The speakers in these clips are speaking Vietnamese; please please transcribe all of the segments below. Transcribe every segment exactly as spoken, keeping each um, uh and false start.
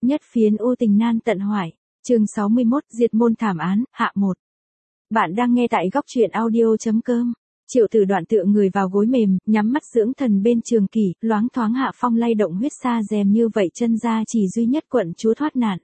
Nhất phiến u tình nan tận hoại. Chương sáu mươi mốt, diệt môn thảm án, hạ một. Bạn đang nghe tại góc truyện audio chấm com. Triệu Tử Đoạn tựa người vào gối mềm, nhắm mắt dưỡng thần bên trường kỷ, loáng thoáng hạ phong lay động huyết sa rèm như vậy chân ra chỉ duy nhất quận chúa thoát nạn.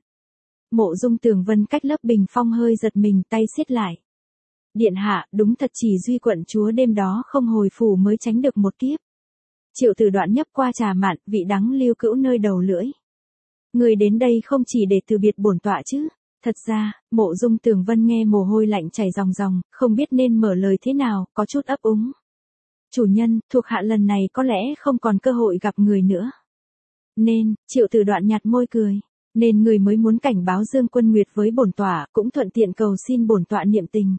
Mộ Dung Tường Vân cách lớp bình phong hơi giật mình, tay siết lại. Điện hạ, đúng thật chỉ duy quận chúa đêm đó không hồi phủ mới tránh được một kiếp. Triệu Tử Đoạn nhấp qua trà mạn, vị đắng lưu cữu nơi đầu lưỡi. Người đến đây không chỉ để từ biệt bổn tọa chứ. Thật ra, Mộ Dung Tường Vân nghe mồ hôi lạnh chảy ròng ròng, không biết nên mở lời thế nào, có chút ấp úng. Chủ nhân, thuộc hạ lần này có lẽ không còn cơ hội gặp người nữa. Nên, Triệu Tử Đoạn nhạt môi cười. Nên người mới muốn cảnh báo Dương Quân Nguyệt với bổn tọa, cũng thuận tiện cầu xin bổn tọa niệm tình.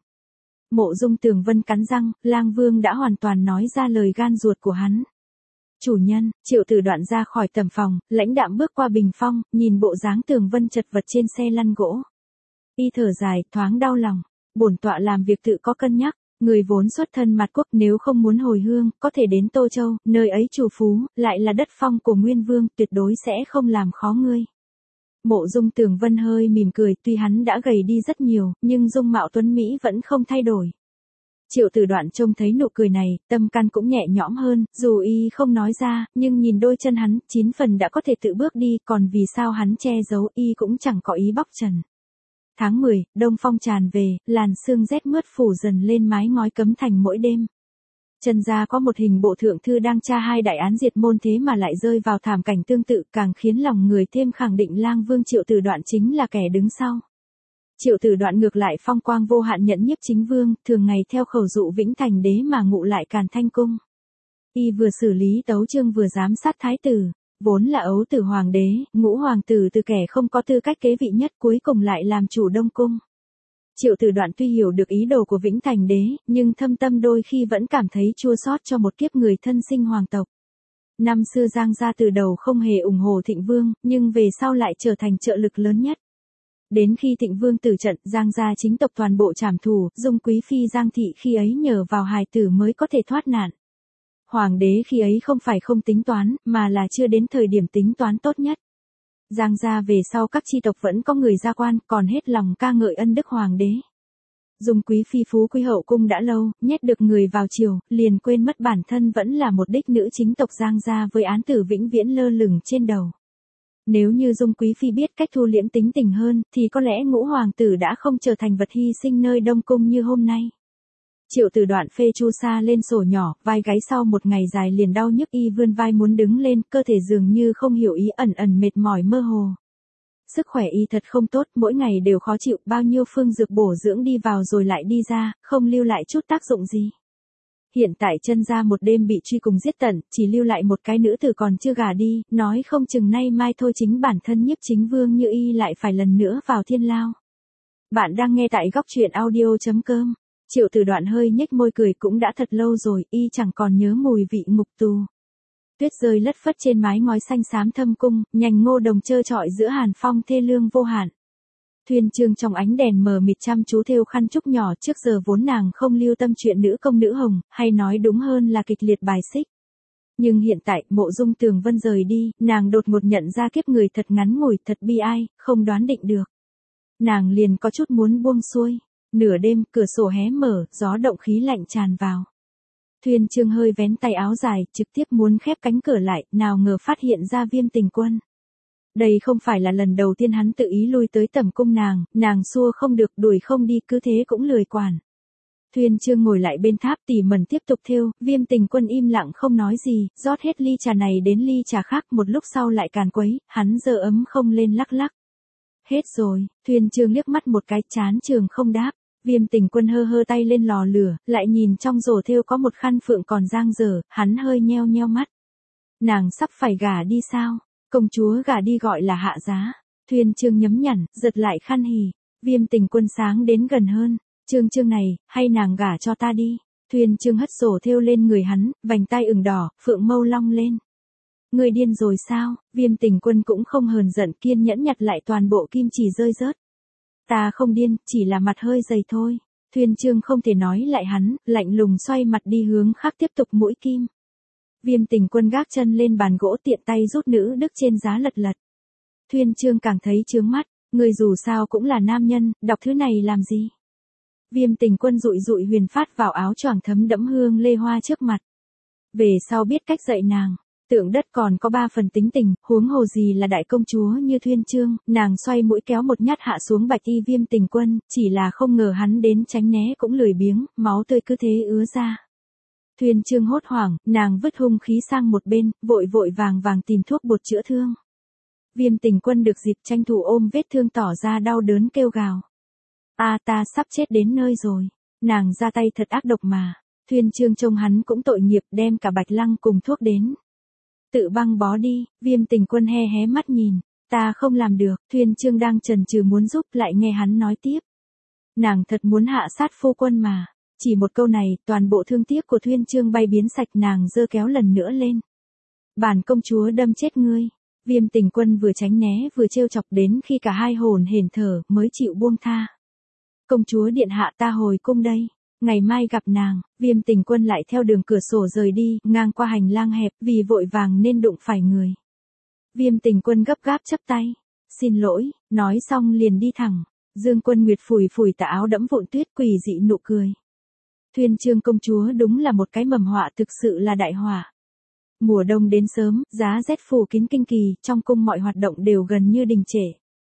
Mộ Dung Tường Vân cắn răng, Lang Vương đã hoàn toàn nói ra lời gan ruột của hắn. Chủ nhân, Triệu Tử Đoạn ra khỏi tầm phòng, lãnh đạm bước qua bình phong, nhìn bộ dáng Tường Vân chật vật trên xe lăn gỗ. Y thở dài, thoáng đau lòng. Bổn tọa làm việc tự có cân nhắc, người vốn xuất thân mặt quốc, nếu không muốn hồi hương, có thể đến Tô Châu, nơi ấy chủ phú, lại là đất phong của Nguyên Vương, tuyệt đối sẽ không làm khó ngươi. Mộ Dung Tường Vân hơi mỉm cười, tuy hắn đã gầy đi rất nhiều, nhưng dung mạo tuấn Mỹ vẫn không thay đổi. Triệu Tử Đoạn trông thấy nụ cười này, tâm can cũng nhẹ nhõm hơn, dù y không nói ra, nhưng nhìn đôi chân hắn, chín phần đã có thể tự bước đi, còn vì sao hắn che giấu, y cũng chẳng có ý bóc trần. Tháng mười, đông phong tràn về, làn sương rét mướt phủ dần lên mái ngói cấm thành mỗi đêm. Trần gia có một hình bộ thượng thư đang tra hai đại án diệt môn thế mà lại rơi vào thảm cảnh tương tự, càng khiến lòng người thêm khẳng định Lang Vương Triệu Tử Đoạn chính là kẻ đứng sau. Triệu Tử Đoạn ngược lại phong quang vô hạn nhẫn nhiếp chính vương, thường ngày theo khẩu dụ Vĩnh Thành đế mà ngụ lại Càn Thanh cung. Y vừa xử lý tấu chương vừa giám sát thái tử, vốn là ấu tử hoàng đế, ngũ hoàng tử từ kẻ không có tư cách kế vị nhất cuối cùng lại làm chủ Đông cung. Triệu Tử Đoạn tuy hiểu được ý đồ của Vĩnh Thành đế, nhưng thâm tâm đôi khi vẫn cảm thấy chua xót cho một kiếp người thân sinh hoàng tộc. Năm xưa Giang gia từ đầu không hề ủng hộ Thịnh Vương, nhưng về sau lại trở thành trợ lực lớn nhất. Đến khi Thịnh Vương tử trận, Giang gia chính tộc toàn bộ trảm thù, Dung quý phi Giang thị khi ấy nhờ vào hài tử mới có thể thoát nạn. Hoàng đế khi ấy không phải không tính toán, mà là chưa đến thời điểm tính toán tốt nhất. Giang gia về sau các chi tộc vẫn có người gia quan, còn hết lòng ca ngợi ân đức hoàng đế. Dung quý phi phú quý hậu cung đã lâu, nhét được người vào triều, liền quên mất bản thân vẫn là một đích nữ chính tộc Giang gia với án tử vĩnh viễn lơ lửng trên đầu. Nếu như Dung quý phi biết cách thu liễm tính tình hơn, thì có lẽ ngũ hoàng tử đã không trở thành vật hy sinh nơi Đông cung như hôm nay. Triệu Tử Đoạn phê chu sa lên sổ nhỏ, vai gáy sau một ngày dài liền đau nhức, y vươn vai muốn đứng lên, cơ thể dường như không hiểu ý, ẩn ẩn mệt mỏi mơ hồ. Sức khỏe y thật không tốt, mỗi ngày đều khó chịu, bao nhiêu phương dược bổ dưỡng đi vào rồi lại đi ra, không lưu lại chút tác dụng gì. Hiện tại Chân gia một đêm bị truy cùng giết tận, chỉ lưu lại một cái nữ tử còn chưa gả đi, nói không chừng nay mai thôi chính bản thân nhiếp chính vương như y lại phải lần nữa vào thiên lao. Bạn đang nghe tại góc truyện audio chấm com. Triệu Tử Đoạn hơi nhếch môi cười, cũng đã thật lâu rồi, y chẳng còn nhớ mùi vị ngục tù. Tuyết rơi lất phất trên mái ngói xanh xám thâm cung, nhành ngô đồng trơ trọi giữa hàn phong thê lương vô hạn. Thuyền Trương trong ánh đèn mờ mịt chăm chú thêu khăn trúc nhỏ, trước giờ vốn nàng không lưu tâm chuyện nữ công nữ hồng, hay nói đúng hơn là kịch liệt bài xích. Nhưng hiện tại, Mộ Dung Tường Vân rời đi, nàng đột ngột nhận ra kiếp người thật ngắn ngủi, thật bi ai, không đoán định được. Nàng liền có chút muốn buông xuôi. Nửa đêm, cửa sổ hé mở, gió động khí lạnh tràn vào. Thuyền Trương hơi vén tay áo dài, trực tiếp muốn khép cánh cửa lại, nào ngờ phát hiện ra Viêm Tình Quân. Đây không phải là lần đầu tiên hắn tự ý lui tới tẩm cung nàng, nàng xua không được, đuổi không đi, cứ thế cũng lười quản. Thuyền Trương ngồi lại bên tháp tỉ mẩn tiếp tục thêu, Viêm Tình Quân im lặng không nói gì, rót hết ly trà này đến ly trà khác, một lúc sau lại càn quấy, hắn giơ ấm không lên lắc lắc. Hết rồi, Thuyền Trương liếc mắt một cái, chán trường không đáp. Viêm Tình Quân hơ hơ tay lên lò lửa, lại nhìn trong rổ thêu có một khăn phượng còn dang dở, hắn hơi nheo nheo mắt. Nàng sắp phải gả đi sao? Công chúa gả đi gọi là hạ giá. Thuyền Trương nhấm nhẳn, giật lại khăn hì. Viêm Tình Quân sáng đến gần hơn. Trương Trương này, hay nàng gả cho ta đi. Thuyền Trương hất rổ thêu lên người hắn, vành tay ửng đỏ, phượng mâu long lên. Người điên rồi sao? Viêm Tình Quân cũng không hờn giận, kiên nhẫn nhặt lại toàn bộ kim chỉ rơi rớt. Ta không điên, chỉ là mặt hơi dày thôi. Thuyền Trương không thể nói lại hắn, lạnh lùng xoay mặt đi hướng khác tiếp tục mũi kim. Viêm Tình Quân gác chân lên bàn gỗ, tiện tay rút nữ đức trên giá lật lật. Thuyên Chương càng thấy chướng mắt, người dù sao cũng là nam nhân, đọc thứ này làm gì? Viêm Tình Quân dụi dụi Huyền Phát vào áo choàng thấm đẫm hương lê hoa trước mặt. Về sau biết cách dạy nàng, Tượng Đất còn có ba phần tính tình, huống hồ gì là đại công chúa như Thuyên Chương, nàng xoay mũi kéo một nhát hạ xuống bạch y Viêm Tình Quân, chỉ là không ngờ hắn đến tránh né cũng lười biếng, máu tươi cứ thế ứa ra. Thuyên Chương hốt hoảng, nàng vứt hung khí sang một bên, vội vội vàng vàng tìm thuốc bột chữa thương. Viêm Tình Quân được dịp tranh thủ ôm vết thương tỏ ra đau đớn kêu gào. A ta sắp chết đến nơi rồi, nàng ra tay thật ác độc mà. Thuyên Chương trông hắn cũng tội nghiệp, đem cả Bạch Lăng cùng thuốc đến. Tự băng bó đi, Viêm Tình Quân he hé mắt nhìn, ta không làm được. Thuyên Chương đang chần chừ muốn giúp, lại nghe hắn nói tiếp. Nàng thật muốn hạ sát phu quân mà. Chỉ một câu này, toàn bộ thương tiếc của Thuyên Chương bay biến sạch, nàng giơ kéo lần nữa lên. Bản công chúa đâm chết ngươi. Viêm Tình Quân vừa tránh né vừa trêu chọc, đến khi cả hai hồn hển thở mới chịu buông tha. Công chúa điện hạ, ta hồi cung đây. Ngày mai gặp nàng. Viêm Tình Quân lại theo đường cửa sổ rời đi, ngang qua hành lang hẹp, vì vội vàng nên đụng phải người. Viêm Tình Quân gấp gáp chắp tay. Xin lỗi, nói xong liền đi thẳng. Dương Quân Nguyệt phủi phủi tà áo đẫm vụn tuyết, quỷ dị nụ cười. Thuyên Chương công chúa đúng là một cái mầm họa, thực sự là đại họa. Mùa đông đến sớm, giá rét phủ kín kinh kỳ, trong cung mọi hoạt động đều gần như đình trệ.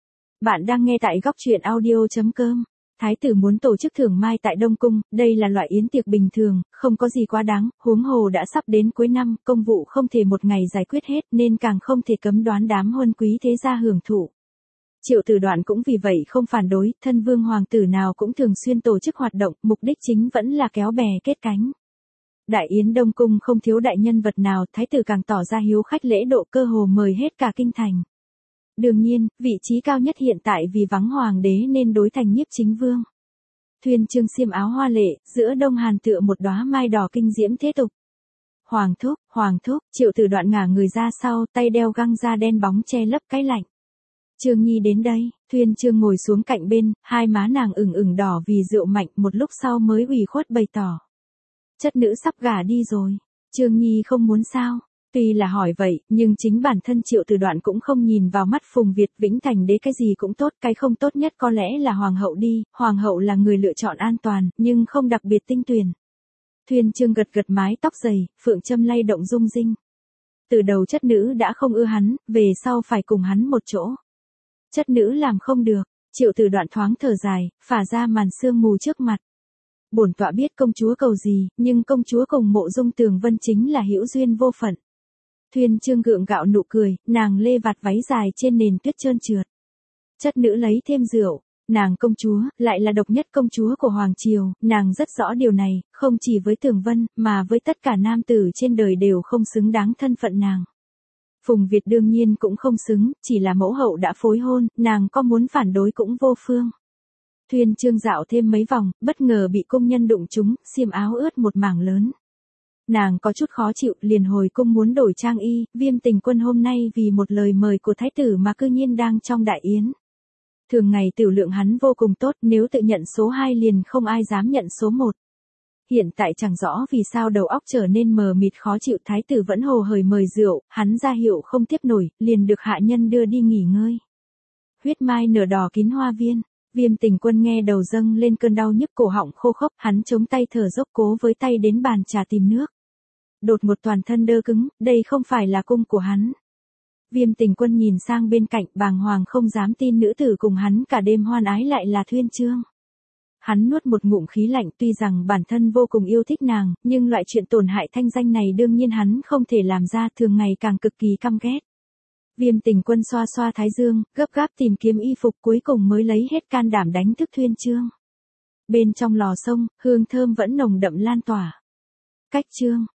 Bạn đang nghe tại góc truyện audio chấm com. Thái tử muốn tổ chức thưởng mai tại Đông Cung, đây là loại yến tiệc bình thường, không có gì quá đáng, huống hồ đã sắp đến cuối năm, công vụ không thể một ngày giải quyết hết nên càng không thể cấm đoán đám huân quý thế gia hưởng thụ. Triệu Tử Đoạn cũng vì vậy không phản đối, thân vương hoàng tử nào cũng thường xuyên tổ chức hoạt động, mục đích chính vẫn là kéo bè kết cánh. Đại yến Đông Cung không thiếu đại nhân vật nào, thái tử càng tỏ ra hiếu khách lễ độ, cơ hồ mời hết cả kinh thành. Đương nhiên, vị trí cao nhất hiện tại vì vắng hoàng đế nên đối thành Nhiếp Chính Vương. Thuyên Chương xiêm áo hoa lệ, giữa đông hàn tựa một đóa mai đỏ kinh diễm thế tục. Hoàng thúc, hoàng thúc, Triệu Tử Đoạn ngả người ra sau, tay đeo găng da đen bóng che lấp cái lạnh. Chương Nhi đến đây. Thuyên Chương ngồi xuống cạnh bên, hai má nàng ửng ửng đỏ vì rượu mạnh, một lúc sau mới ủy khuất bày tỏ. Chất nữ sắp gả đi rồi. Chương Nhi không muốn sao? Tuy là hỏi vậy, nhưng chính bản thân Triệu Tử Đoạn cũng không nhìn vào mắt Phùng Việt, Vĩnh Thành đế cái gì cũng tốt, cái không tốt nhất có lẽ là hoàng hậu đi, hoàng hậu là người lựa chọn an toàn, nhưng không đặc biệt tinh tuyển. Thuyên Chương gật gật mái tóc dày, phượng châm lay động rung rinh. Từ đầu chất nữ đã không ưa hắn, về sau phải cùng hắn một chỗ. Chất nữ làm không được. Triệu Tử Đoạn thoáng thở dài, phả ra màn sương mù trước mặt. Bổn tọa biết công chúa cầu gì, nhưng công chúa cùng Mộ Dung Tường Vân chính là hữu duyên vô phận. Thuyên Chương gượng gạo nụ cười, nàng lê vạt váy dài trên nền tuyết trơn trượt. Chất nữ lấy thêm rượu, nàng công chúa, lại là độc nhất công chúa của Hoàng Triều, nàng rất rõ điều này, không chỉ với Tường Vân, mà với tất cả nam tử trên đời đều không xứng đáng thân phận nàng. Phùng Việt đương nhiên cũng không xứng, chỉ là mẫu hậu đã phối hôn, nàng có muốn phản đối cũng vô phương. Thuyên Chương dạo thêm mấy vòng, bất ngờ bị công nhân đụng trúng, xiêm áo ướt một mảng lớn. Nàng có chút khó chịu, liền hồi cung muốn đổi trang y, Viêm Tình Quân hôm nay vì một lời mời của thái tử mà cư nhiên đang trong đại yến. Thường ngày tiểu lượng hắn vô cùng tốt, nếu tự nhận số hai liền không ai dám nhận số một. Hiện tại chẳng rõ vì sao đầu óc trở nên mờ mịt khó chịu, thái tử vẫn hồ hởi mời rượu, hắn ra hiệu không tiếp nổi, liền được hạ nhân đưa đi nghỉ ngơi. Huyết mai nở đỏ kín hoa viên. Viêm Tình Quân nghe đầu dâng lên cơn đau nhức, cổ họng khô khốc, hắn chống tay thở dốc cố với tay đến bàn trà tìm nước. Đột một toàn thân đơ cứng, đây không phải là cung của hắn. Viêm Tình Quân nhìn sang bên cạnh, bàng hoàng không dám tin nữ tử cùng hắn cả đêm hoan ái lại là Thuyên Chương. Hắn nuốt một ngụm khí lạnh, tuy rằng bản thân vô cùng yêu thích nàng, nhưng loại chuyện tổn hại thanh danh này đương nhiên hắn không thể làm ra, thường ngày càng cực kỳ căm ghét. Viêm Tình Quân xoa xoa thái dương, gấp gáp tìm kiếm y phục, cuối cùng mới lấy hết can đảm đánh thức Thuyên Chương. Bên trong lò sông, hương thơm vẫn nồng đậm lan tỏa. Cách chương.